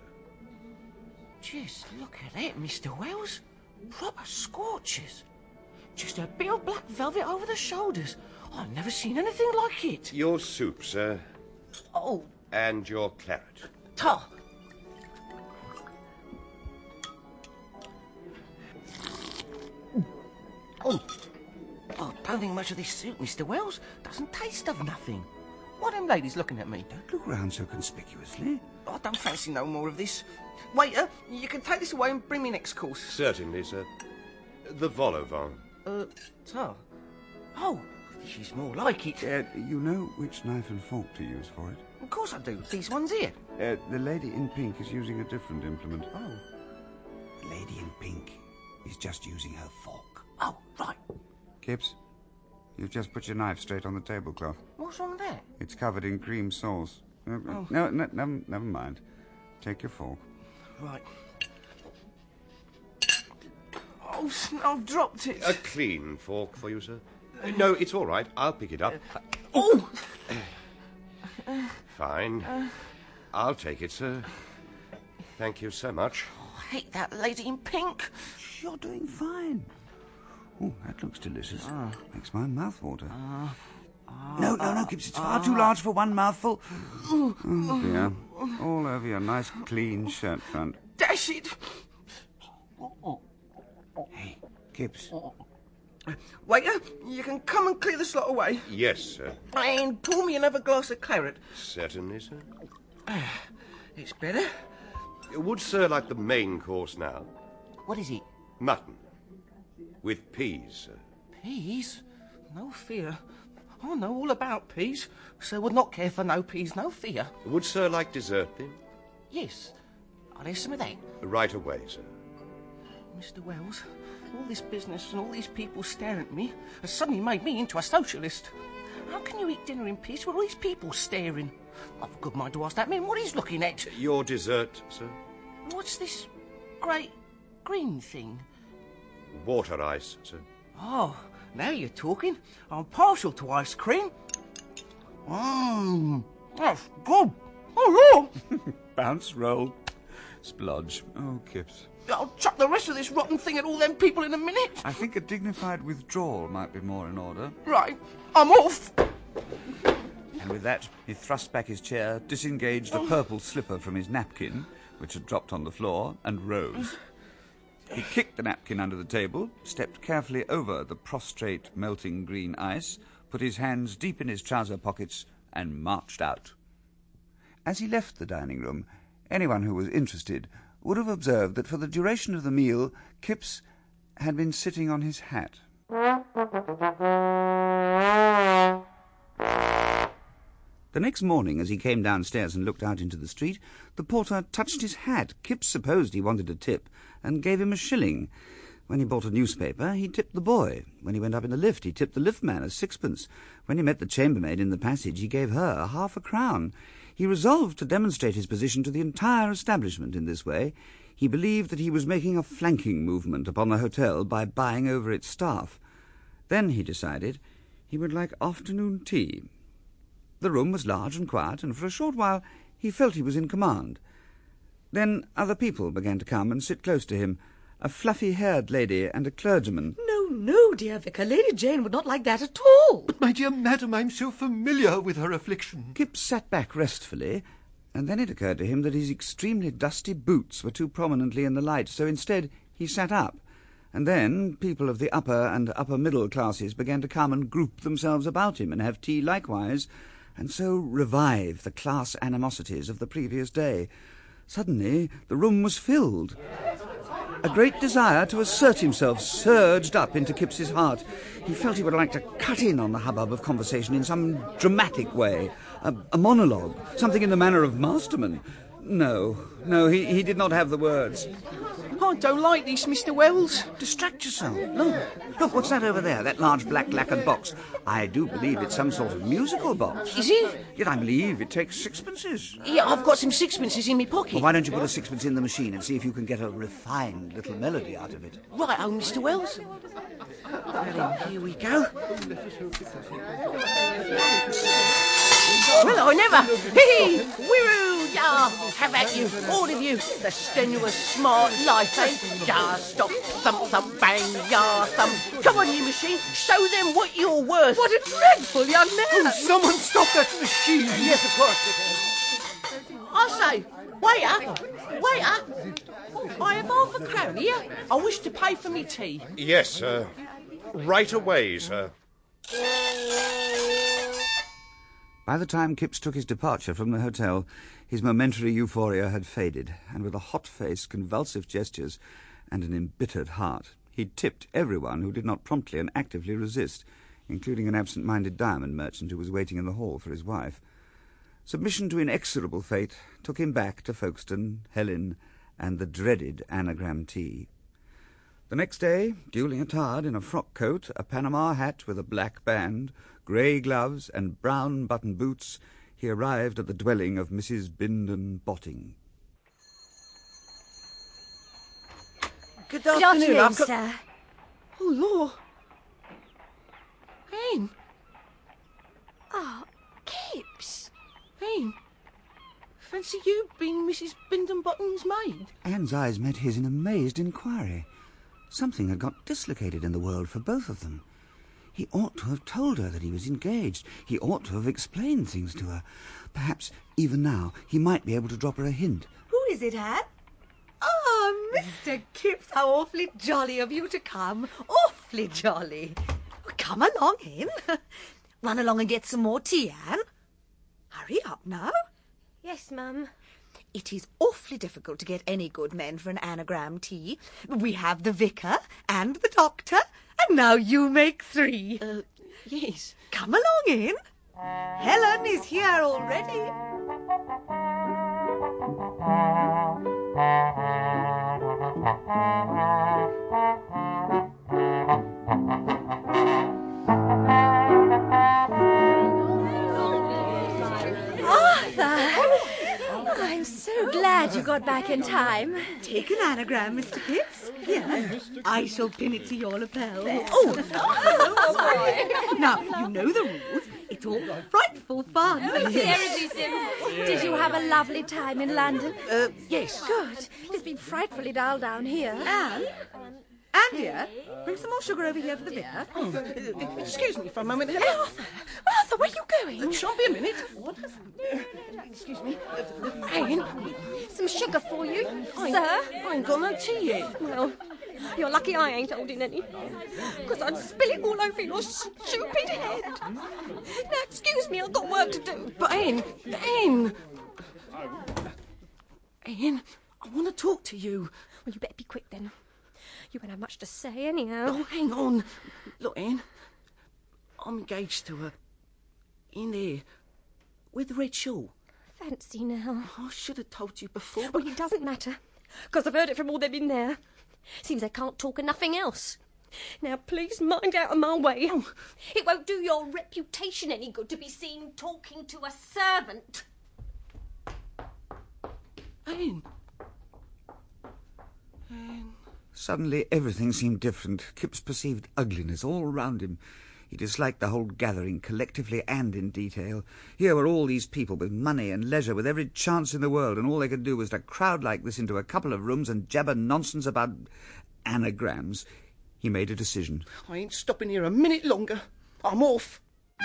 Just look at that, Mister Wells. Proper scorchers. Just a bit of black velvet over the shoulders. I've never seen anything like it. Your soup, sir. Oh. And your claret. Ta. Oh. Oh, don't think much of this soup, Mister Wells. Doesn't taste of nothing. Why them ladies looking at me? Don't look round so conspicuously. I don't fancy no more of this. Waiter, you can take this away and bring me next course. Certainly, sir. The vol au vent. Uh, so... Oh, this is more like it. Uh, you know which knife and fork to use for it? Of course I do. These ones here. Uh, the lady in pink is using a different implement. Oh. The lady in pink is just using her fork. Oh, right. Kipps, you've just put your knife straight on the tablecloth. What's wrong with that? It's covered in cream sauce. Uh, Oh. No, no, never, never mind. Take your fork. Right. Oh, I've dropped it. A clean fork for you, sir. Uh, no, it's all right. I'll pick it up. Oh! Fine. Uh. I'll take it, sir. Thank you so much. I hate that lady in pink. You're doing fine. Oh, that looks delicious. Ah. Makes my mouth water. Uh, no, no, no, Kipps, it's far too large for one mouthful. Oh, Oh, dear. All over your nice, clean shirt front. Dash it! Hey, Kipps. Waiter, you can come and clear the slot away. Yes, sir. And pour me another glass of claret. Certainly, sir. It's better. Would sir like the main course now? What is it? Mutton. With peas, sir. Peas? No fear. I know all about peas. Sir would not care for no peas, no fear. Would sir like dessert, then? Yes. Are there some of that? Right away, sir. Mister Wells, all this business and all these people staring at me has suddenly made me into a socialist. How can you eat dinner in peace with all these people staring? I've a good mind to ask that man what he's looking at. Your dessert, sir? What's this great green thing? Water ice, sir. Oh, now you're talking. I'm partial to ice cream. Mmm, that's good. Oh, Lord. Bounce, roll, splodge. Oh, Kipps. I'll chuck the rest of this rotten thing at all them people in a minute. I think a dignified withdrawal might be more in order. Right, I'm off. And with that, he thrust back his chair, disengaged a purple slipper from his napkin, which had dropped on the floor, and rose. He kicked the napkin under the table, stepped carefully over the prostrate, melting green ice, put his hands deep in his trouser pockets, and marched out. As he left the dining room, anyone who was interested would have observed that for the duration of the meal, Kipps had been sitting on his hat. The next morning, as he came downstairs and looked out into the street, the porter touched his hat. Kipps supposed he wanted a tip, and gave him a shilling. When he bought a newspaper, he tipped the boy. When he went up in the lift, he tipped the liftman a sixpence. When he met the chambermaid in the passage, he gave her half a crown. He resolved to demonstrate his position to the entire establishment in this way. He believed that he was making a flanking movement upon the hotel by buying over its staff. Then, he decided, he would like afternoon tea. The room was large and quiet, and for a short while he felt he was in command. Then other people began to come and sit close to him, a fluffy-haired lady and a clergyman. No, no, dear Vicar. Lady Jane would not like that at all. But, my dear madam, I'm so familiar with her affliction. Kipps sat back restfully, and then it occurred to him that his extremely dusty boots were too prominently in the light, so instead he sat up. And then people of the upper and upper-middle classes began to come and group themselves about him and have tea likewise, and so revive the class animosities of the previous day. Suddenly the room was filled. A great desire to assert himself surged up into Kipps's heart. He felt he would like to cut in on the hubbub of conversation in some dramatic way, a, a monologue, something in the manner of Masterman. No, no, he, he did not have the words. I don't like this, Mister Wells. Distract yourself. Look, look, what's that over there, that large black lacquered box? I do believe it's some sort of musical box. Is it? Yet I believe it takes sixpences. Yeah, I've got some sixpences in my pocket. Well, why don't you put a sixpence in the machine and see if you can get a refined little melody out of it? Right, oh, Mister Wells. Well, then, here we go. Well, I never. Hee hee, whiroo, yah. Have at you, all of you. The strenuous, smart life, eh? Yah, stop, thump, thump, bang, yah, thump. Come on, you machine, show them what you're worth. What a dreadful young man. Oh, someone stop that machine. Yes, of course. I say, waiter, waiter. I have half a crown here. I wish to pay for me tea. Yes, sir. Right away, sir. By the time Kipps took his departure from the hotel, his momentary euphoria had faded, and with a hot face, convulsive gestures, and an embittered heart, he tipped everyone who did not promptly and actively resist, including an absent-minded diamond merchant who was waiting in the hall for his wife. Submission to inexorable fate took him back to Folkestone, Helen, and the dreaded anagram tea. The next day, duly attired in a frock coat, a Panama hat with a black band, grey gloves, and brown button boots, he arrived at the dwelling of Missus Bindon Botting. Good Good afternoon, afternoon, I've got... sir. Oh, Lord. Anne. Oh, Kipps. Anne. Fancy you being Missus Bindon Bottom's maid. Anne's eyes met his in amazed inquiry. Something had got dislocated in the world for both of them. He ought to have told her that he was engaged. He ought to have explained things to her. Perhaps, even now, he might be able to drop her a hint. Who is it, Anne? Oh, Mister Kipps, how awfully jolly of you to come. Awfully jolly. Well, come along in. Run along and get some more tea, Anne. Hurry up now. Yes, Mum. It is awfully difficult to get any good men for an anagram tea. We have the vicar and the doctor, and now you make three. Uh, yes. Come along in. Helen is here already. I'm so glad you got back in time. Take an anagram, Mister Kipps. Here, I shall pin it to your lapel. Oh, no. Now, you know the rules. It's all frightful fun. Seriously, Sim, did you have a lovely time in London? Uh, yes. Good. It's been frightfully dull down here. Anne? Anne, dear, bring some more sugar over here for the vicar. Oh, uh, excuse me for a moment, Helen. Arthur! Arthur, where are you going? Uh, shan't be a minute. Excuse me. Anne? Some sugar for you, I, sir? I ain't got no tea yet. Well, you're lucky I ain't holding any, because I'd spill it all over your stupid head. Now, excuse me, I've got work to do. But Anne, Anne... Anne, I want to talk to you. Well, you better be quick then. You won't have much to say anyhow. Oh, hang on. Look, Anne, I'm engaged to her. In there, with the red shawl. Fancy now. I should have told you before. Well, it doesn't matter, because I've heard it from all them in there. Seems they can't talk of nothing else. Now, please mind out of my way. Oh, it won't do your reputation any good to be seen talking to a servant. Anne. Anne. Suddenly everything seemed different. Kipps perceived ugliness all round him. He disliked the whole gathering, collectively and in detail. Here were all these people with money and leisure, with every chance in the world, and all they could do was to crowd like this into a couple of rooms and jabber nonsense about anagrams. He made a decision. I ain't stopping here a minute longer. I'm off.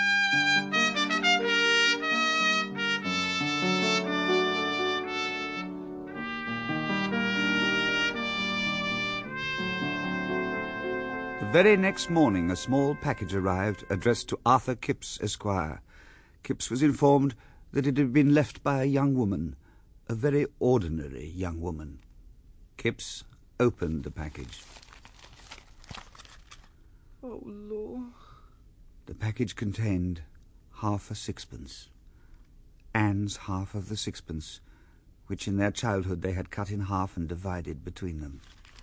The very next morning a small package arrived addressed to Arthur Kipps, Esquire. Kipps was informed that it had been left by a young woman, a very ordinary young woman. Kipps opened the package. Oh, Lord. The package contained half a sixpence. Anne's half of the sixpence, which in their childhood they had cut in half and divided between them.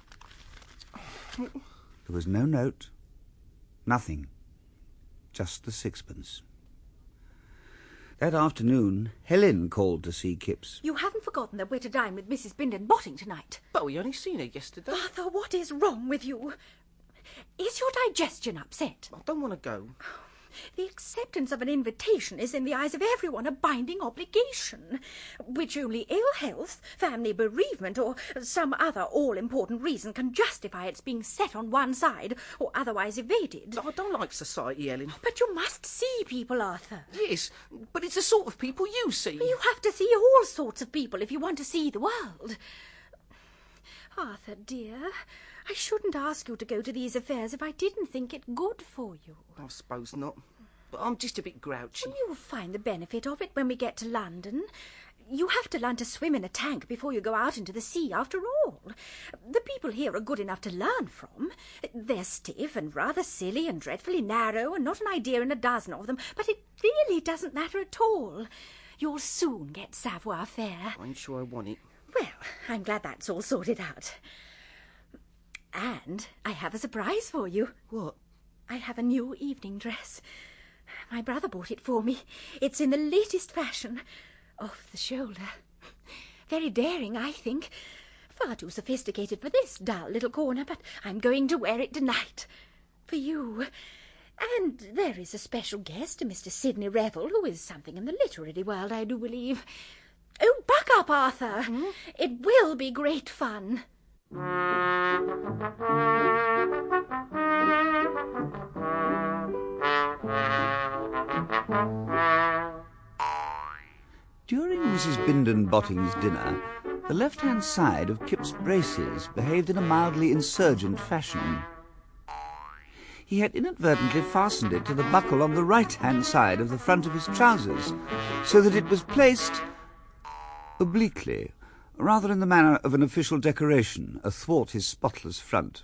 There was no note, nothing, just the sixpence. That afternoon, Helen called to see Kipps. You haven't forgotten that we're to dine with Missus Bindon Botting tonight. But we only seen her yesterday. Arthur, what is wrong with you? Is your digestion upset? I don't want to go. The acceptance of an invitation is in the eyes of everyone a binding obligation, which only ill health, family bereavement, or some other all-important reason can justify its being set on one side or otherwise evaded. I don't like society, Helen. But you must see people, Arthur. Yes, but it's the sort of people you see. You have to see all sorts of people if you want to see the world. Arthur, dear, I shouldn't ask you to go to these affairs if I didn't think it good for you. I suppose not. But I'm just a bit grouchy. Well, you'll find the benefit of it when we get to London. You have to learn to swim in a tank before you go out into the sea, after all. The people here are good enough to learn from. They're stiff and rather silly and dreadfully narrow and not an idea in a dozen of them, but it really doesn't matter at all. You'll soon get savoir faire. I'm sure I want it. Well, I'm glad that's all sorted out. And I have a surprise for you. What? I have a new evening dress. My brother bought it for me. It's in the latest fashion. Off the shoulder. Very daring, I think. Far too sophisticated for this dull little corner, but I'm going to wear it tonight. For you. And there is a special guest, Mister Sidney Revel, who is something in the literary world, I do believe. Oh, buck up, Arthur. Mm-hmm. It will be great fun. During Missus Bindon Botting's dinner, the left-hand side of Kip's braces behaved in a mildly insurgent fashion. He had inadvertently fastened it to the buckle on the right-hand side of the front of his trousers, so that it was placed obliquely, rather in the manner of an official decoration, athwart his spotless front.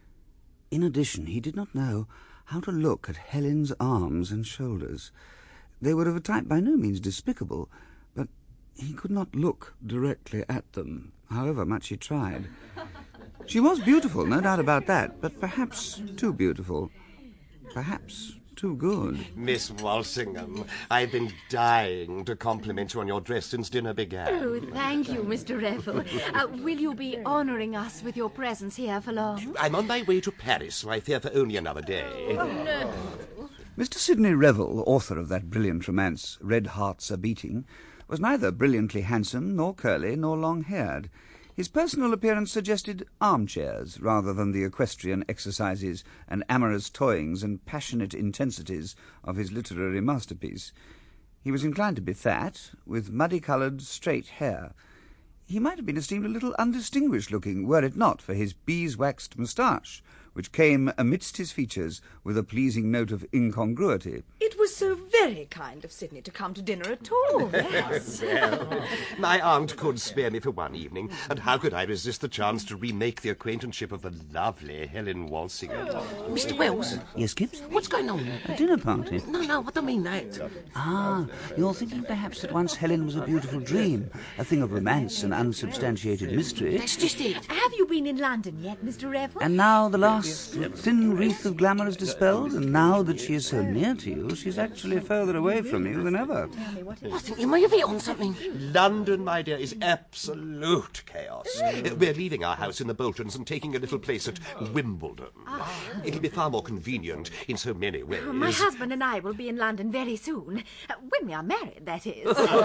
In addition, he did not know how to look at Helen's arms and shoulders. They were of a type by no means despicable, but he could not look directly at them, however much he tried. She was beautiful, no doubt about that, but perhaps too beautiful. Perhaps too good. Miss Walsingham, I've been dying to compliment you on your dress since dinner began. Oh, thank you, Mister Revel. Uh, will you be honouring us with your presence here for long? I'm on my way to Paris, so I fear for only another day. Oh, no. Mister Sidney Revel, author of that brilliant romance, Red Hearts A Beating, was neither brilliantly handsome, nor curly, nor long-haired. His personal appearance suggested armchairs rather than the equestrian exercises and amorous toyings and passionate intensities of his literary masterpiece. He was inclined to be fat, with muddy-coloured, straight hair. He might have been esteemed a little undistinguished-looking, were it not for his beeswaxed moustache, which came amidst his features with a pleasing note of incongruity. It was so very kind of Sidney to come to dinner at all. Yes. Well, my aunt could spare me for one evening, and how could I resist the chance to remake the acquaintanceship of the lovely Helen Walsingham? Oh. Mister Wells? Yes, Gibbs? What's going on? A dinner party? No, no, I don't mean that. Ah, you're thinking perhaps that once Helen was a beautiful dream, a thing of romance and unsubstantiated mystery. That's just it. Have you been in London yet, Mister Revel? And now the last thin wreath of glamour is dispelled, and now that she is so near to you, she's actually further away from you than ever. I think you may have hit on something. London, my dear, is absolute chaos. Uh, We're leaving our house in the Boltons and taking a little place at Wimbledon. It'll be far more convenient in so many ways. Oh, my husband and I will be in London very soon. Uh, when we are married, that is.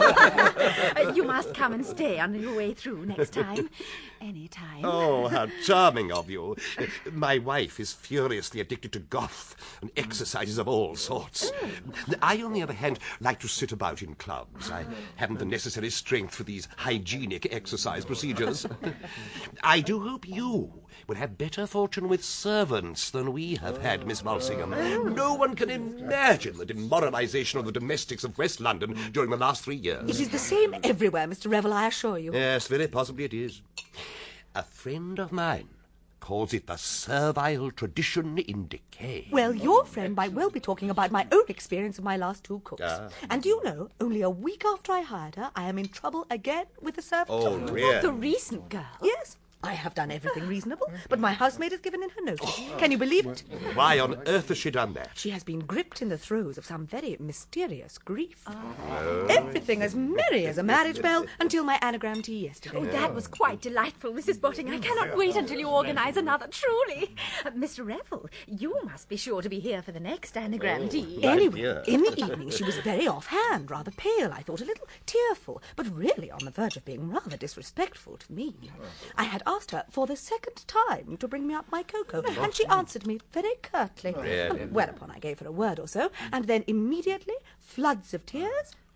uh, you must come and stay on your way through next time. Any time. Oh, how charming of you. Uh, My wife is furiously addicted to golf and exercises of all sorts. I, on the other hand, like to sit about in clubs. I haven't the necessary strength for these hygienic exercise procedures. I do hope you will have better fortune with servants than we have had, Miss Walsingham. No one can imagine the demoralisation of the domestics of West London during the last three years. It is the same everywhere, Mister Revel, I assure you. Yes, very possibly it is. A friend of mine calls it the servile tradition in decay. Well, your friend might well be talking about my own experience of my last two cooks. Ah. And do you know, only a week after I hired her, I am in trouble again with the servant. Oh, really? The recent girl? Yes. I have done everything reasonable, but my housemaid has given in her notice. Can you believe it? Why on earth has she done that? She has been gripped in the throes of some very mysterious grief. Oh. Everything as merry as a marriage bell until my anagram tea yesterday. Oh, that was quite delightful, Missus Botting. I cannot wait until you organise another, truly. Uh, Mister Revel, you must be sure to be here for the next anagram tea. Oh, anyway, in the evening she was very offhand, rather pale, I thought, a little tearful, but really on the verge of being rather disrespectful to me. I had asked her for the second time to bring me up my cocoa, and she answered me very curtly. Really? Whereupon I gave her a word or so, and then immediately floods of tears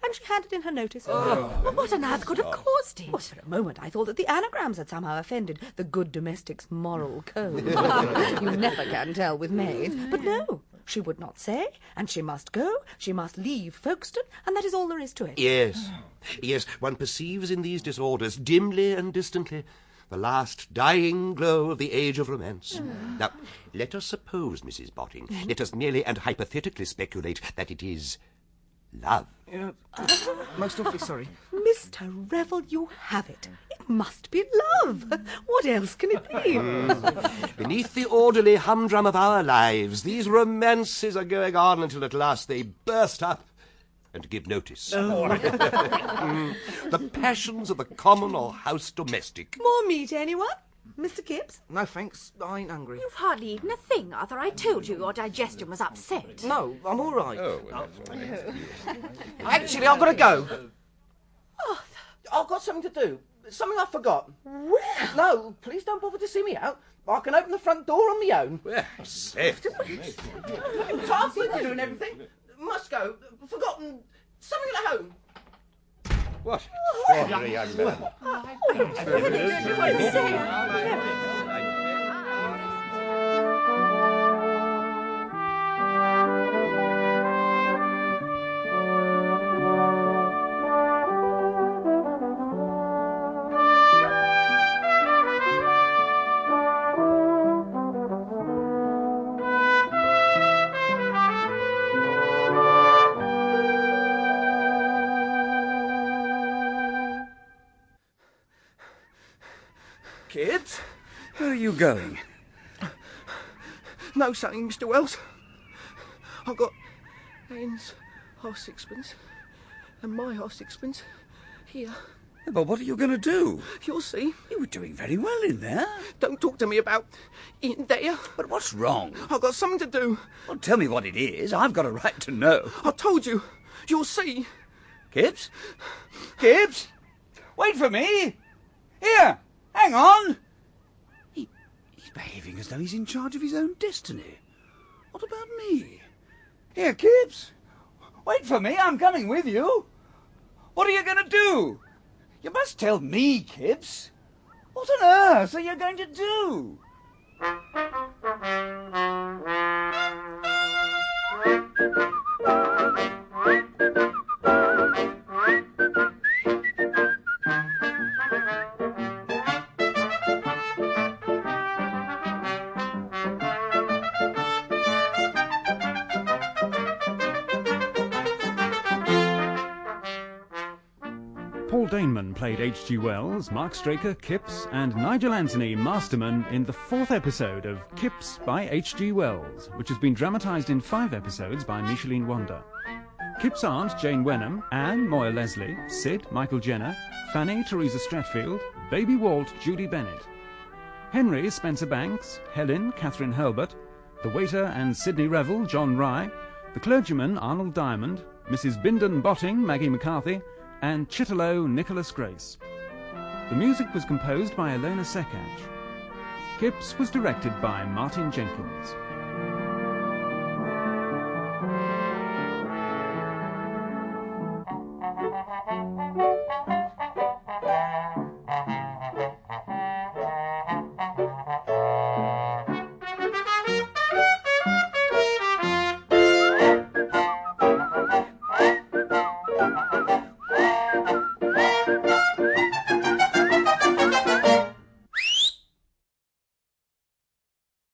and she handed in her notice. Oh. Well, what on earth could have caused it? Well, for a moment I thought that the anagrams had somehow offended the good domestic's moral code. You never can tell with maids. But no, she would not say, and she must go, she must leave Folkestone, and that is all there is to it. Yes, yes, one perceives in these disorders, dimly and distantly, the last dying glow of the age of romance. Mm. Now, let us suppose, Missus Botting, mm. let us merely and hypothetically speculate that it is love. Uh, most awfully sorry. Mister Revel, you have it. It must be love. What else can it be? Mm. Beneath the orderly humdrum of our lives, these romances are going on until at last they burst up and give notice. Oh. mm. The passions of the common or house domestic. More meat, anyone? Mister Kipps? No, thanks. I ain't hungry. You've hardly eaten a thing, Arthur. I told you your digestion was upset. No, I'm all right. Oh, well, that's Actually, I've got to go. Arthur. I've got something to do. Something I forgot. Well. No, please don't bother to see me out. I can open the front door on my own. Well, Seth. Time for doing everything. Must go. Forgotten something at home. What? Extraordinary young man. Kids? Where are you going? Know something, Mister Wells? I've got Anne's half sixpence and my half sixpence here. Yeah, but what are you going to do? You'll see. You were doing very well in there. Don't talk to me about in there. But what's wrong? I've got something to do. Well, tell me what it is. I've got a right to know. I told you. You'll see. Kipps? Kipps? Wait for me. Here. Hang on! He, he's behaving as though he's in charge of his own destiny. What about me? Here, Kipps. Wait for me, I'm coming with you. What are you going to do? You must tell me, Kipps. What on earth are you going to do? Paul Daneman played H G Wells, Mark Straker, Kipps, and Nigel Anthony, Masterman, in the fourth episode of Kipps by H G Wells, which has been dramatised in five episodes by Micheline Wander. Kipps' aunt, Jane Wenham, Anne, Moya Leslie, Sid, Michael Jenner, Fanny, Teresa Stratfield, Baby Walt, Judy Bennett. Henry, Spencer Banks, Helen, Catherine Hurlbert, the waiter and Sidney Revel, John Rye, the clergyman, Arnold Diamond, Missus Bindon Botting, Maggie McCarthy, and Chitterlow, Nicholas Grace. The music was composed by Ilona Sekach. Kipps was directed by Martin Jenkins.